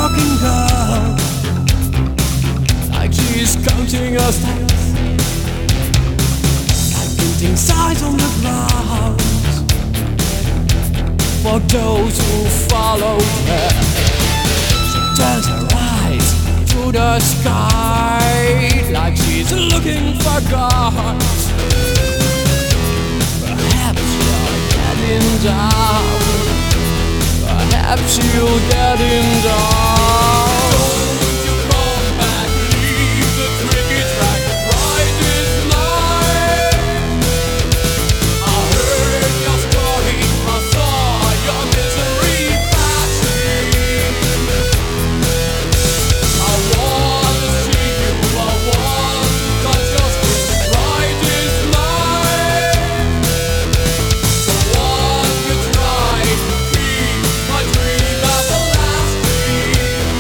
talking girl, like she's counting her steps, like painting signs on the ground for those who follow her. She turns her eyes to the sky, like she's looking for God. Perhaps you're getting down. Perhaps you're getting down. Don't you come back, leave the tricky track right this night. I heard your story, I saw your misery passing. I wanna see you, I want to touch your skin right this night. So won't you try to keep my dream everlasting?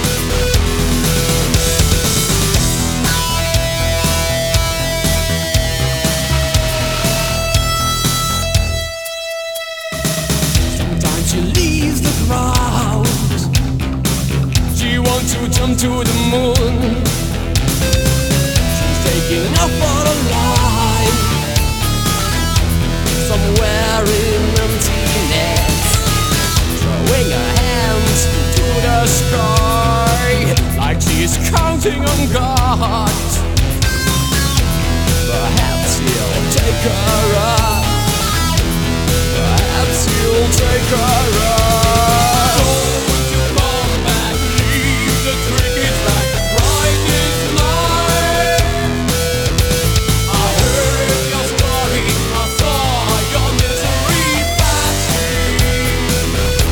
Sometimes she leaves the crowd. She wants to jump to the moon. She's taking off for a ride somewhere in emptiness, throwing her hands to the sky like she's counting on God. Perhaps he'll take her up. Perhaps he'll take her up. Don't you come back, leave the tricky track right this night. I heard your story, I saw your misery passing.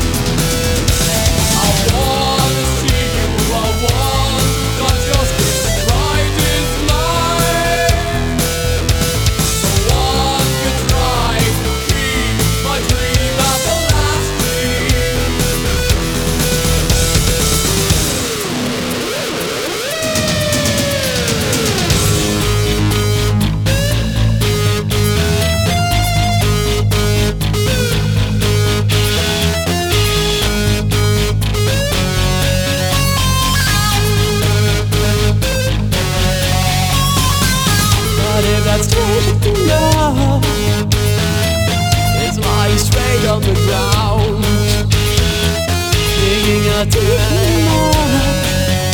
I wanna see you, I want to touch your skin right this night. So won't you try to keep my dream everlasting? But if that's taking enough, it's lying straight on the ground, digging a deep mark,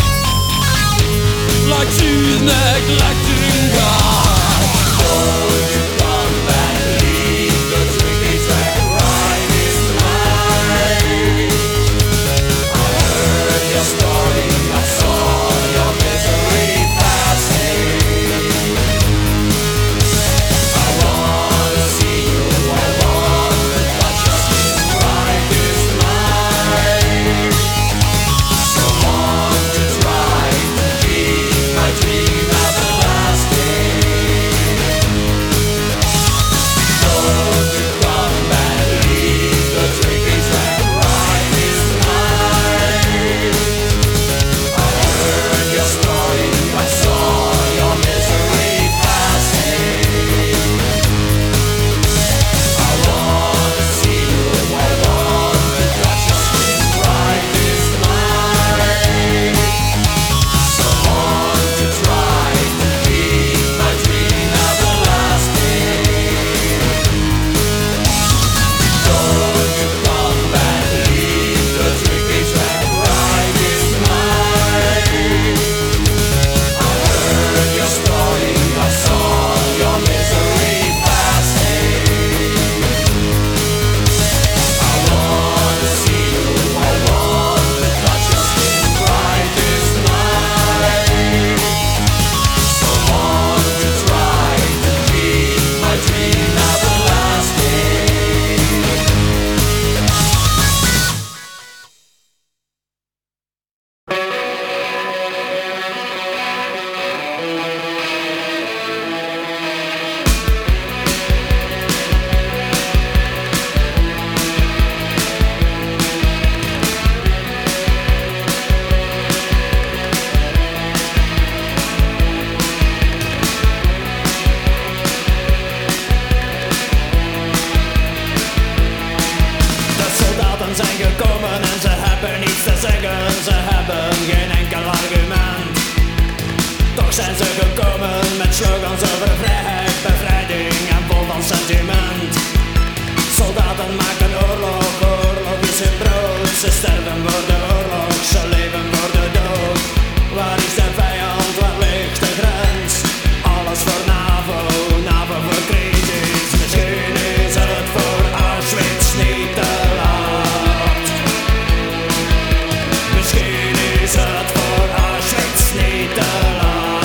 like she's neglecting God. Won't you come back, leave the tricky track right this night. I heard your story, I saw your misery passing. I wanna see you, I want to touch your skin right this night. So won't you try to keep my dream everlasting? komen met slogans over vrijheid, bevrijding en vol van sentiment. Soldaten maken oorlog, oorlog is hun brood. Ze sterven voor de oorlog, ze leven voor de dood. Waar is de vijand, waar ligt de grens? Alles voor NAVO, NAVO voor crisis. Misschien is het voor Auschwitz niet te laat. Misschien is het voor Auschwitz niet te laat.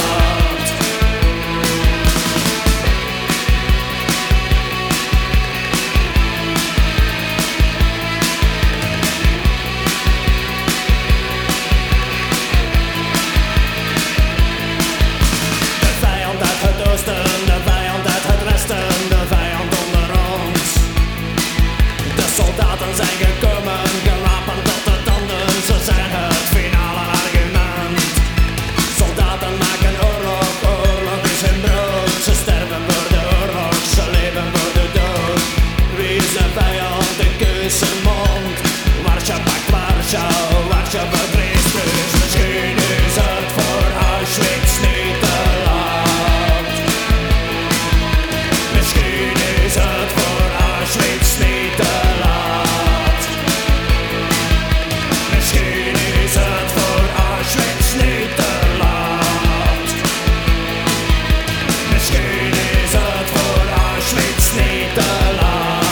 De vijand uit het westen, de vijand onder ons. De soldaten zijn gekomen, gewapend tot de tanden. Ze zijn het finale argument. Soldaten maken oorlog, oorlog is hun brood. Ze sterven voor de oorlog, ze leven voor de dood. Wie is de vijand, de keuze mond? Warschau pakt Warschau, Warschau voor Christus. Misschien is het voor Auschwitz niet te laat. Misschien is het voor Auschwitz niet te laat. Misschien is het voor Auschwitz niet te laat. Misschien is het voor Auschwitz niet te laat.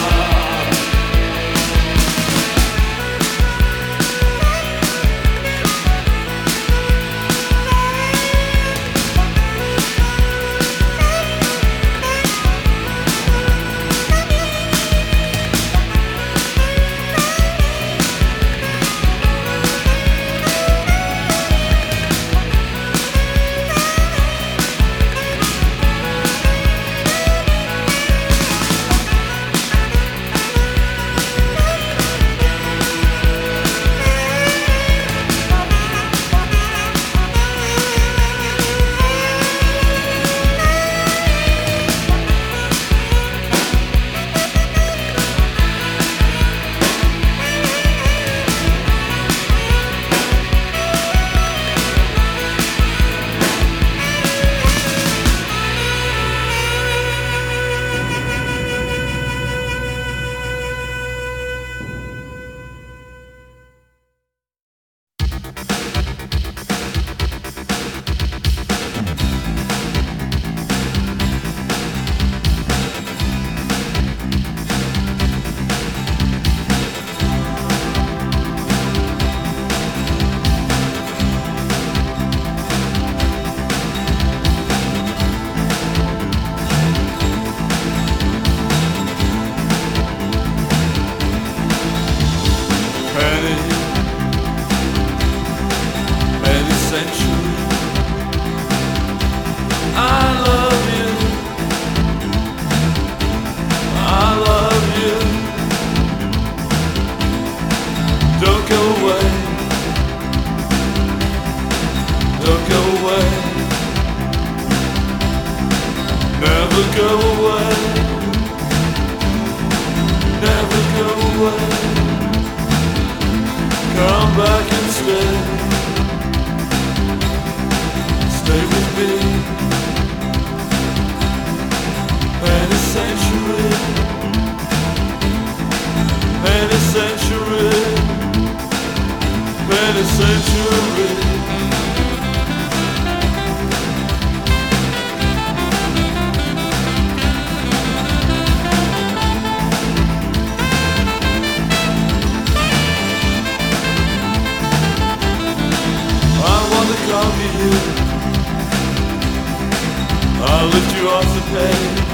I'll lift you off the page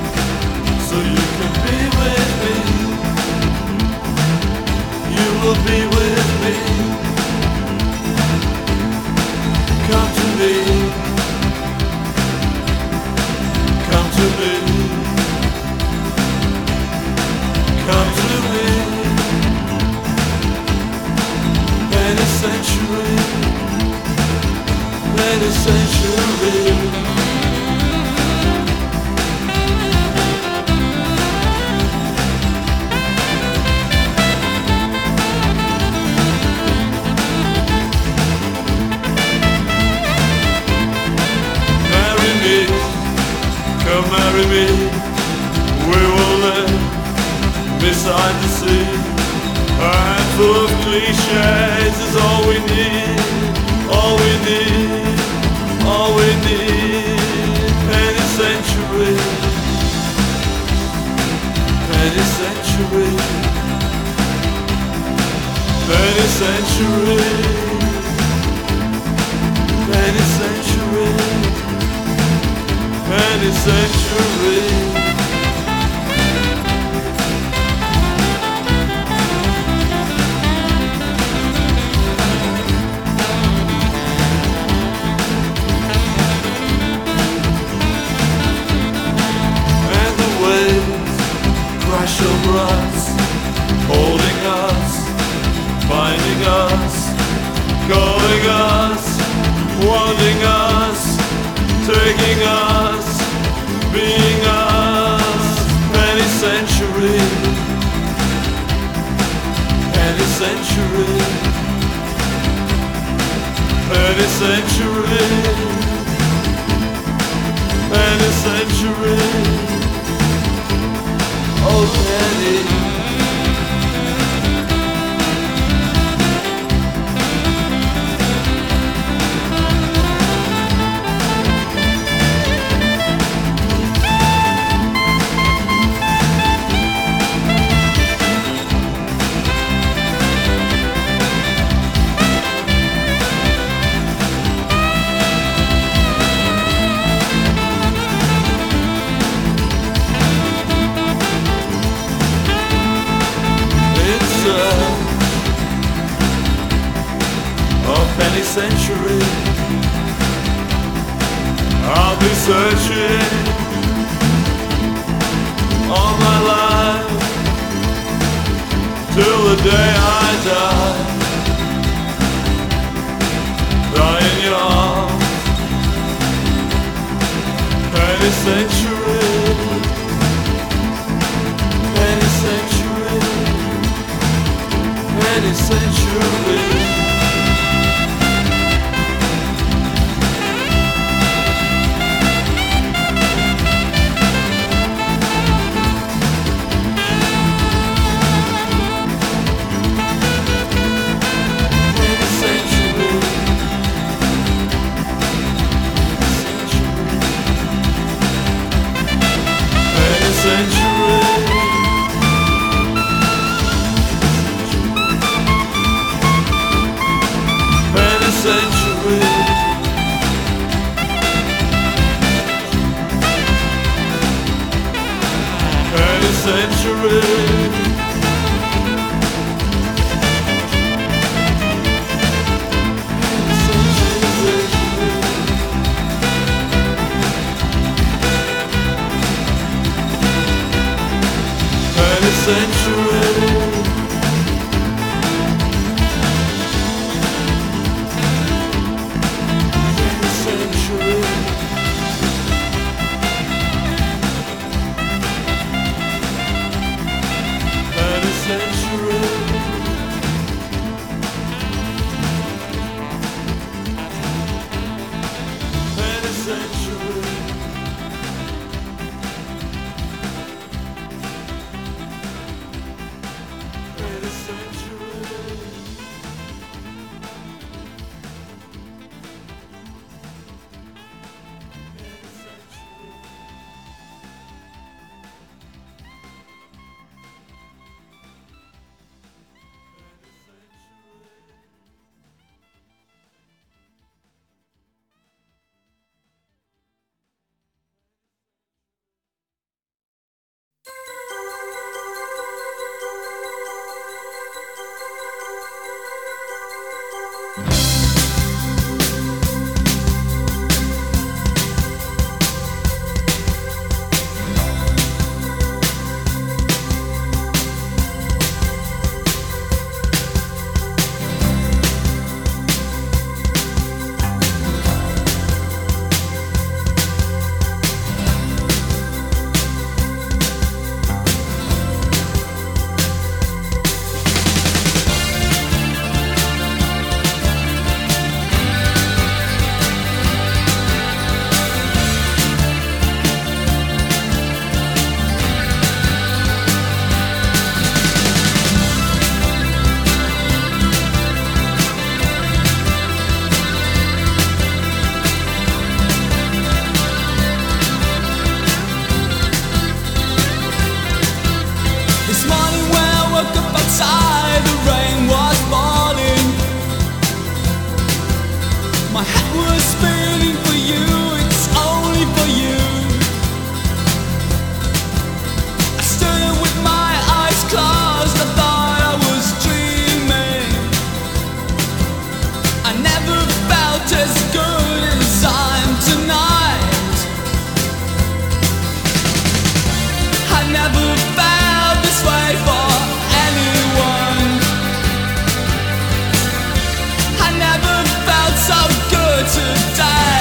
so you can be with me. You will be with me. Come to me. Come to me. Come to me. Penitentiary. Penitentiary. you marry me? We will live beside the sea. A handful of cliches is all we need. All we need. All we need. Any century. Any century. Any century. Any century. Any century. Crash over us, holding us, finding us, calling us, wanting us, taking us, being us. Any century, any century, any century, any century. Already. Of any century, I'll be searching all my life till the day I die. Die in your arms. Any century, any century, any century. was feeling for you, it's only for you. I stood with my eyes closed, I thought I was dreaming. I never felt as good as I'm tonight. I never felt this way for anyone. I never felt so good today.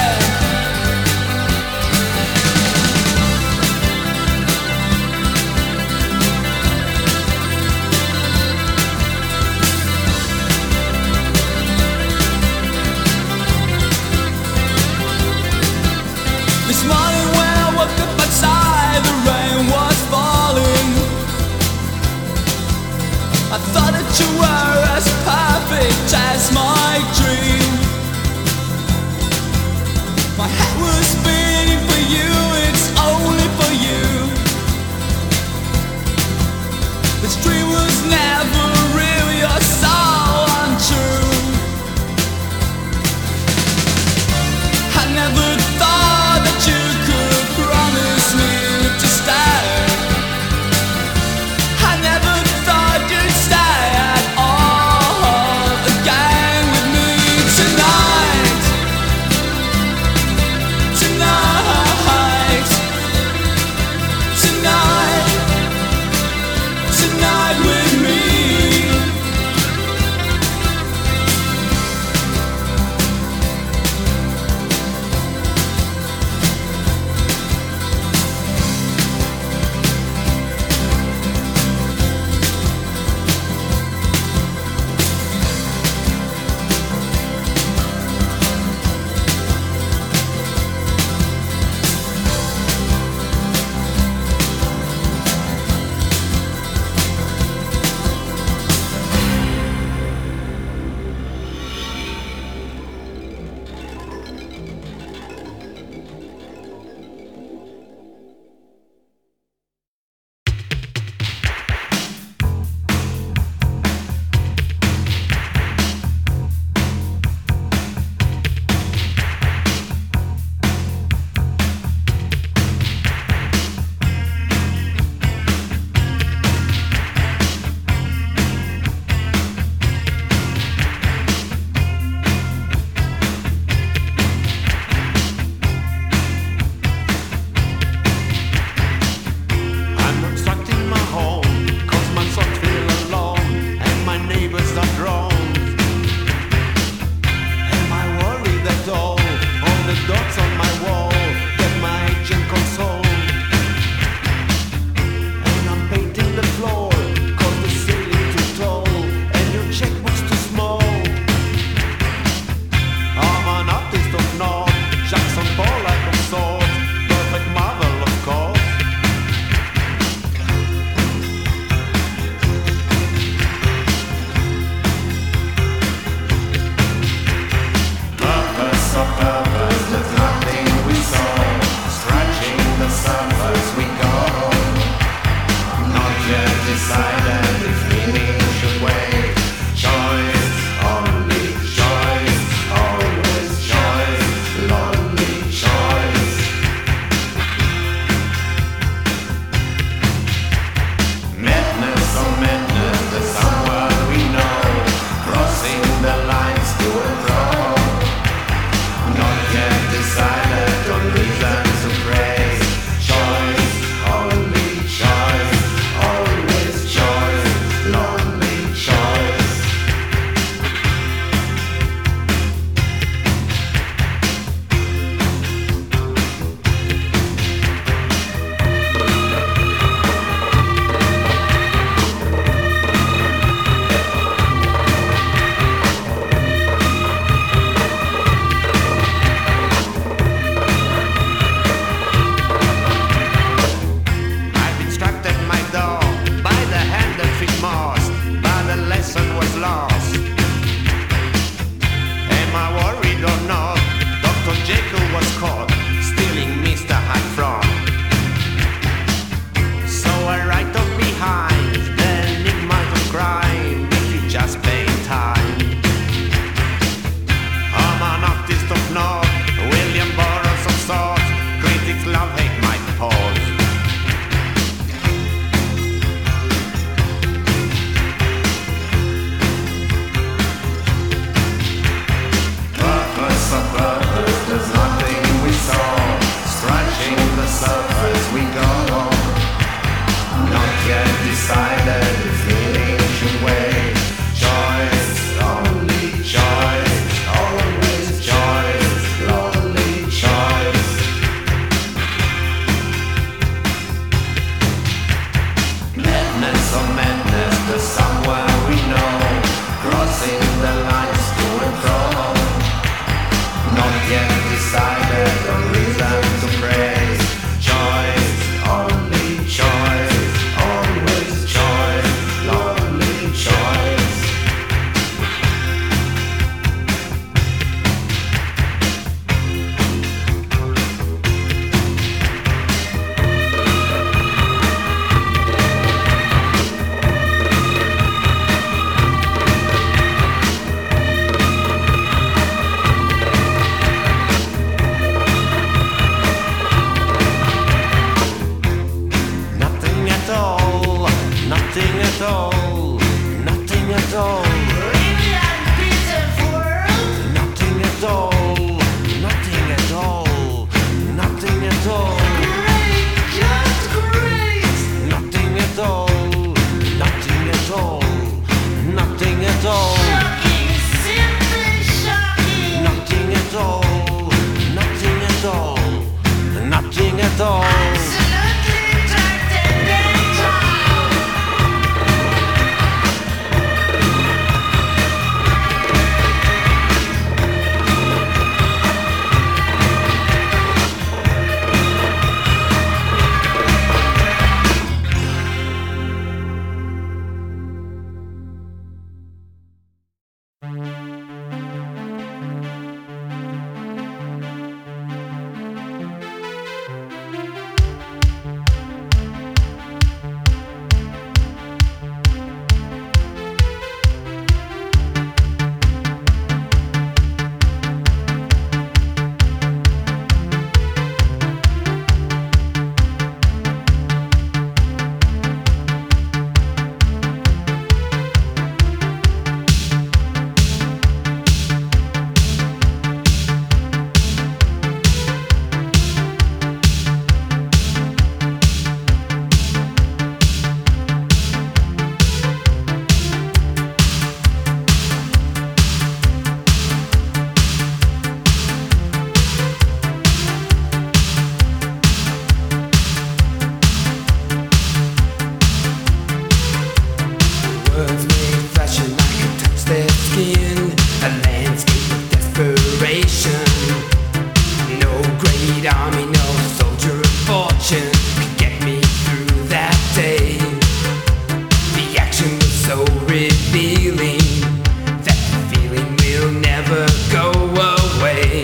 never go away.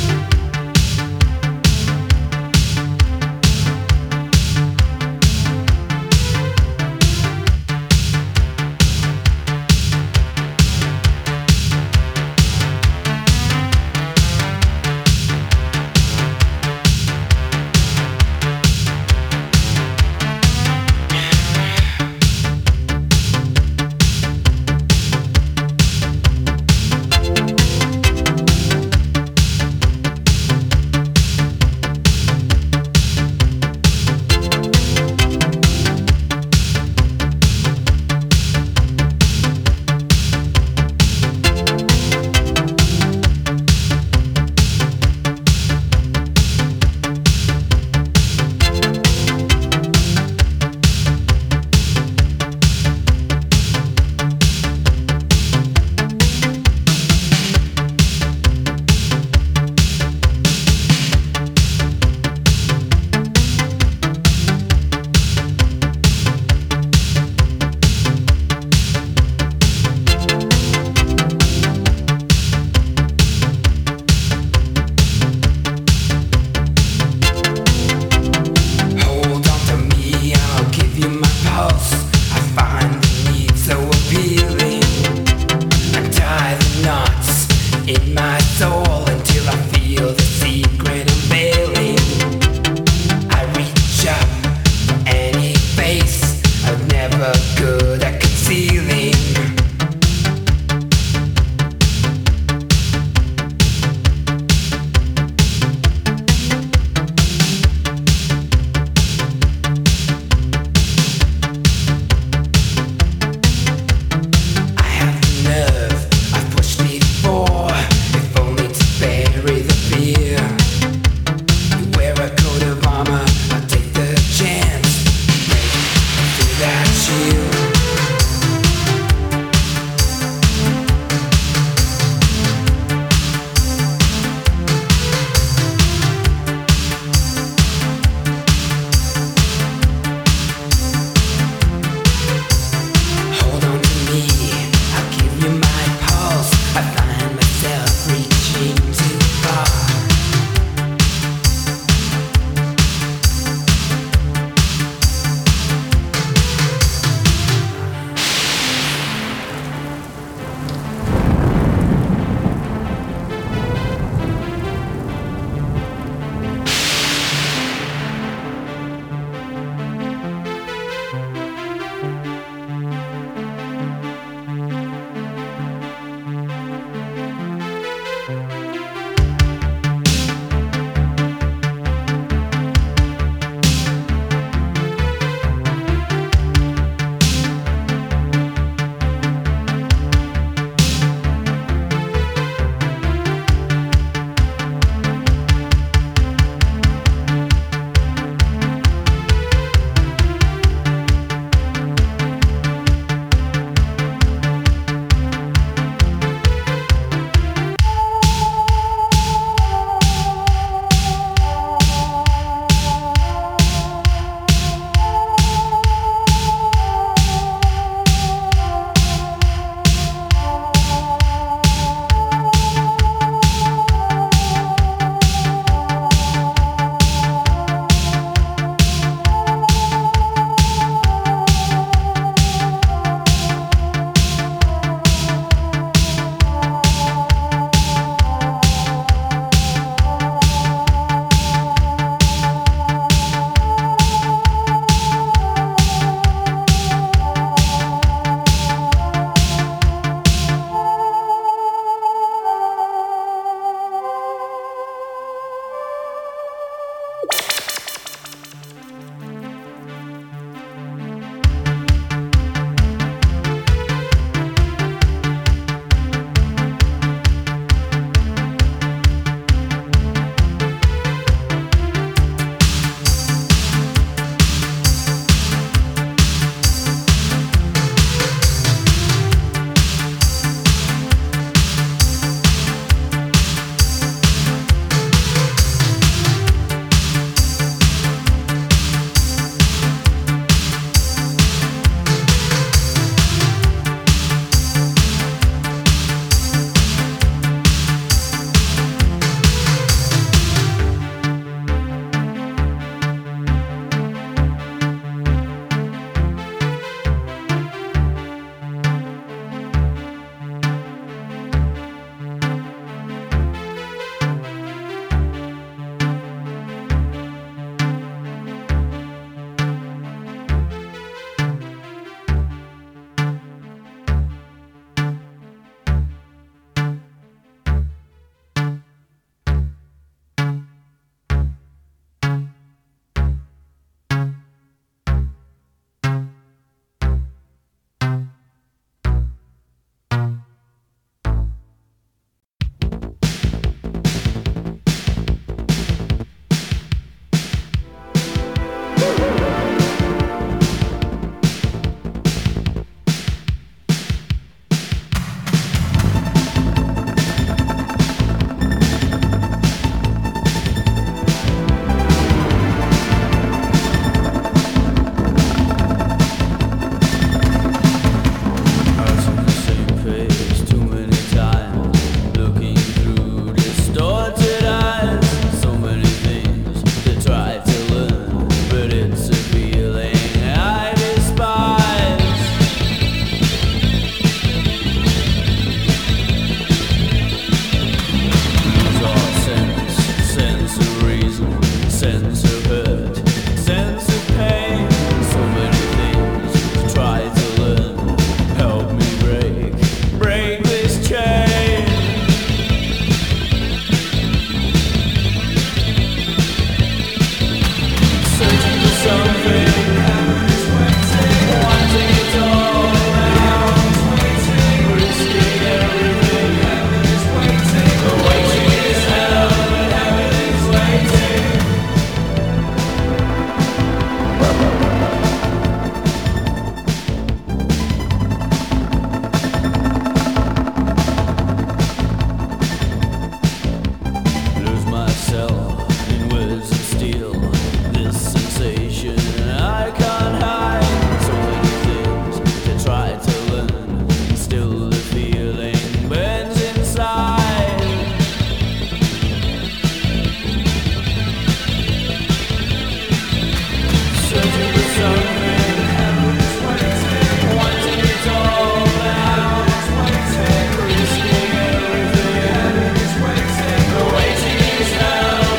In my soul until I feel the secret unveiling. I reach up for any face I'm never good at concealing. I have the nerve I've pushed before, if only to bury the fear. Waiting is hell.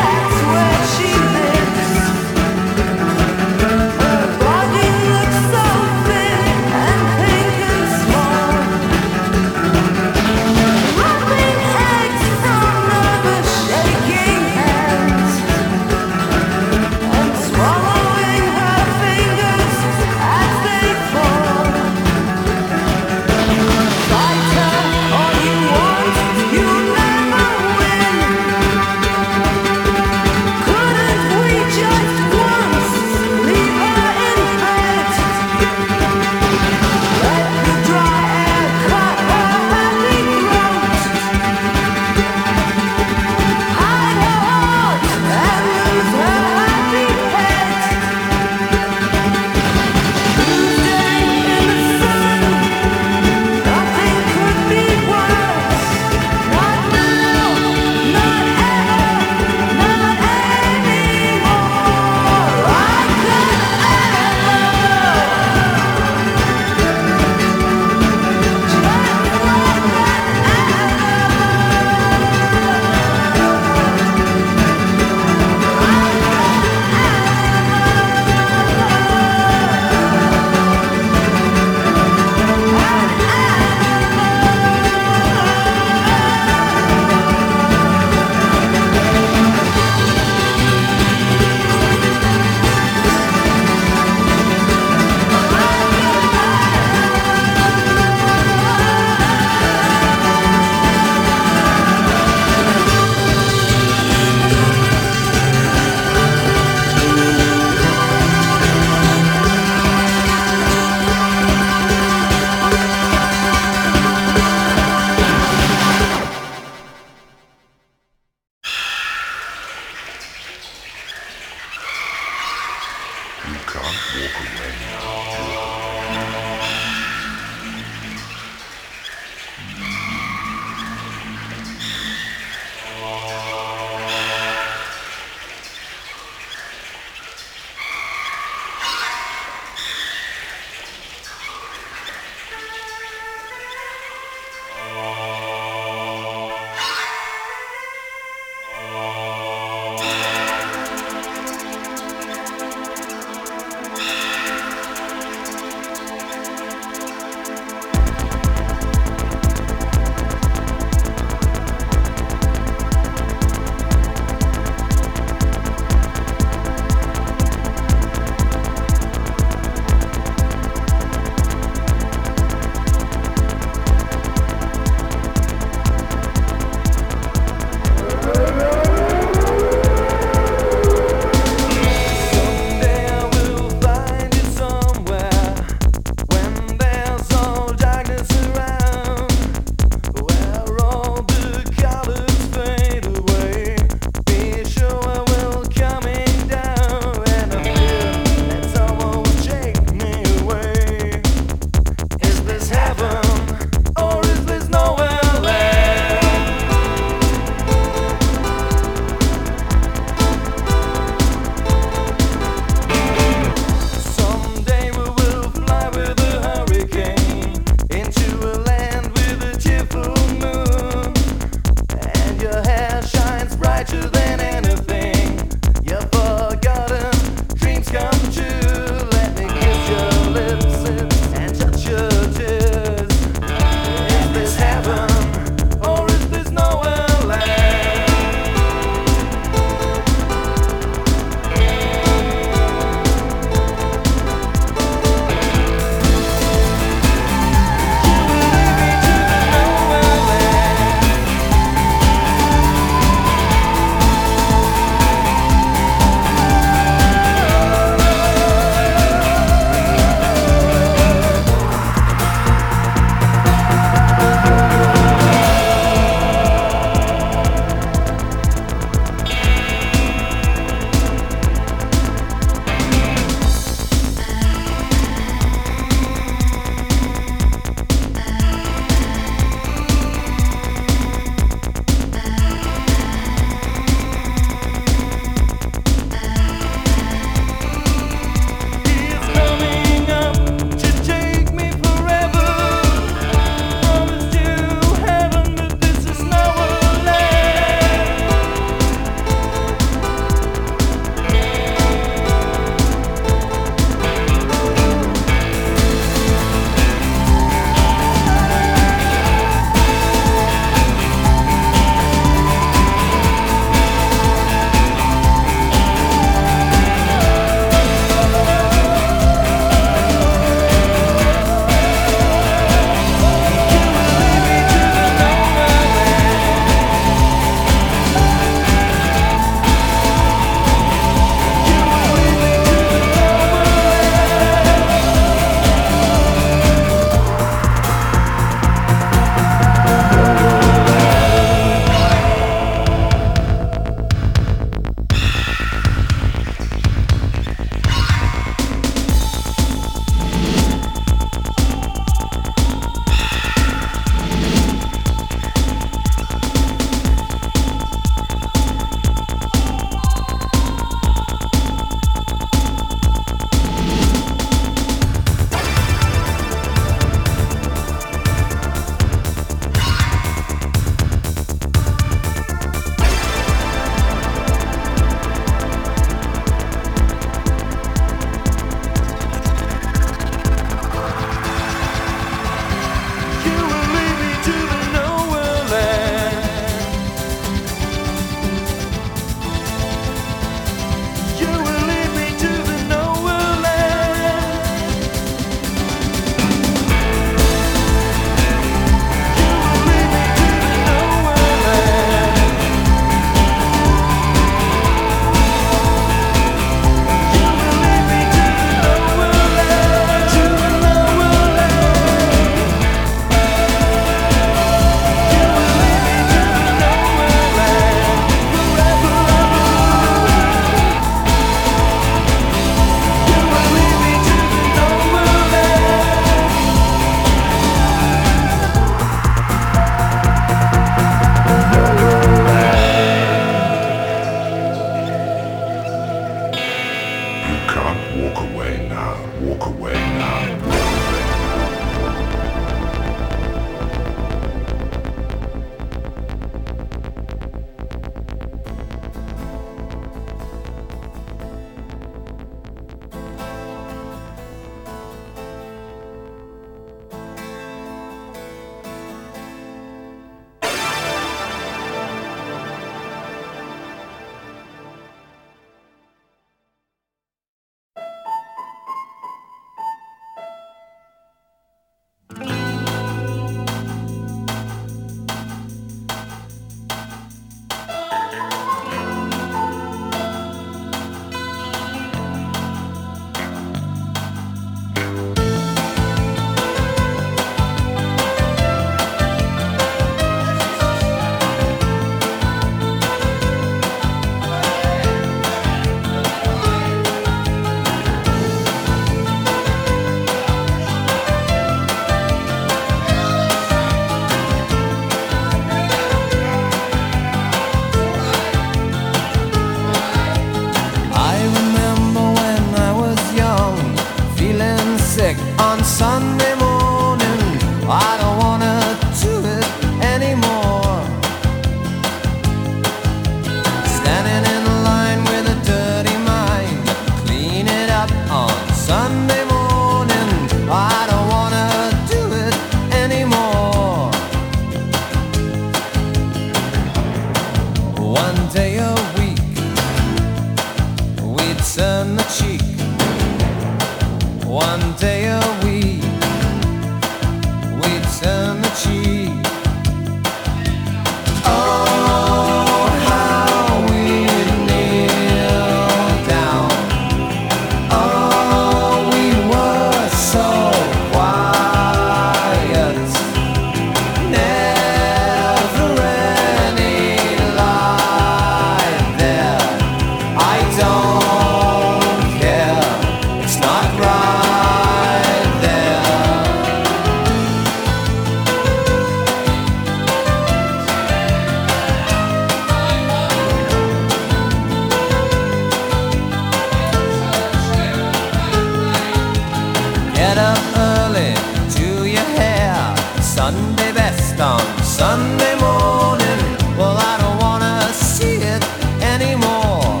Sunday morning. Well, I don't wanna see it anymore.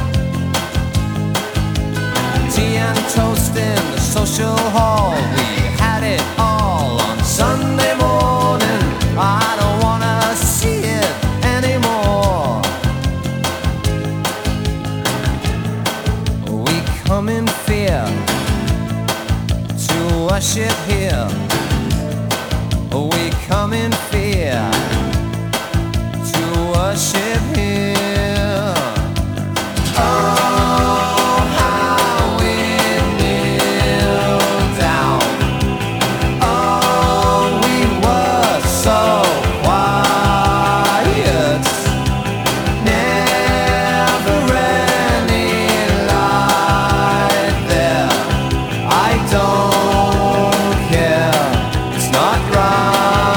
Tea and toast in the social hall. We had it all on Sunday morning. I don't wanna see it anymore. We come in fear to worship here. We come in fear to worship here. Oh, how we kneel down. Oh, we were so quiet. Never any light there. I don't care. It's not right.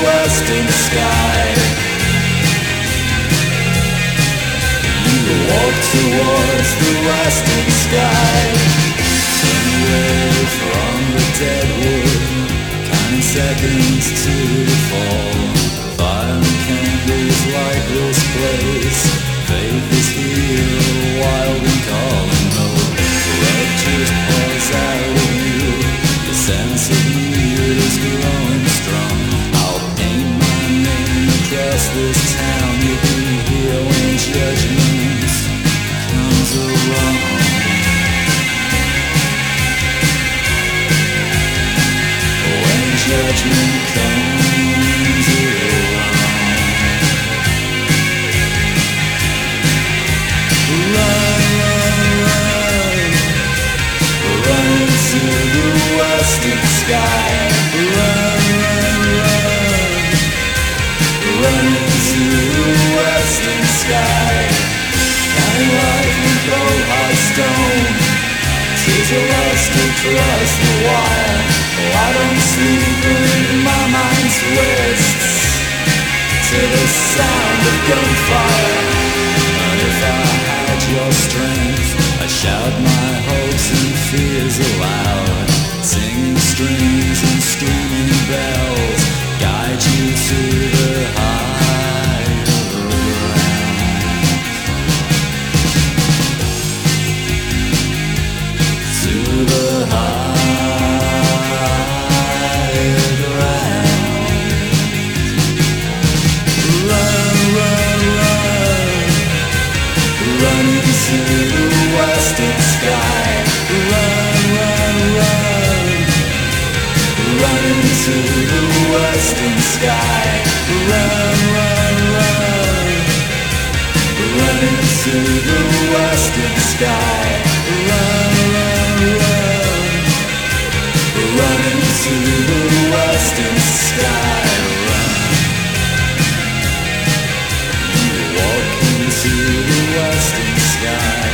western sky. You walk towards the western sky. Turn away from the dead wood, counting seconds to the fall. Fire and candles light this place. Faith is here, wild and calling. No, love just pours out of you. The sense of need is growing strong. I'll paint my name across this town. You'll be here when judgment comes along. When judgment comes along. Run, run, run, run into the western sky. Run, run, run, run into the western sky. Counting life in cold hard stone. Tears are lost across the wire. Oh, I don't sleep and my mind twists to the sound of gunfire. And if I had your strength, I'd shout my hopes and fears aloud. Singing strings and screaming bells guide you to the higher ground. To the higher ground. Run, run, run, run into the western sky. Run, run, run, run into the western sky. Run, run, run, run into the western sky. Run, run, run, run into the western sky. Run. You walk into the western sky.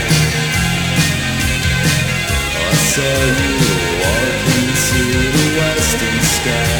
I saw you walk into the western sky.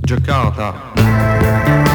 Jakarta.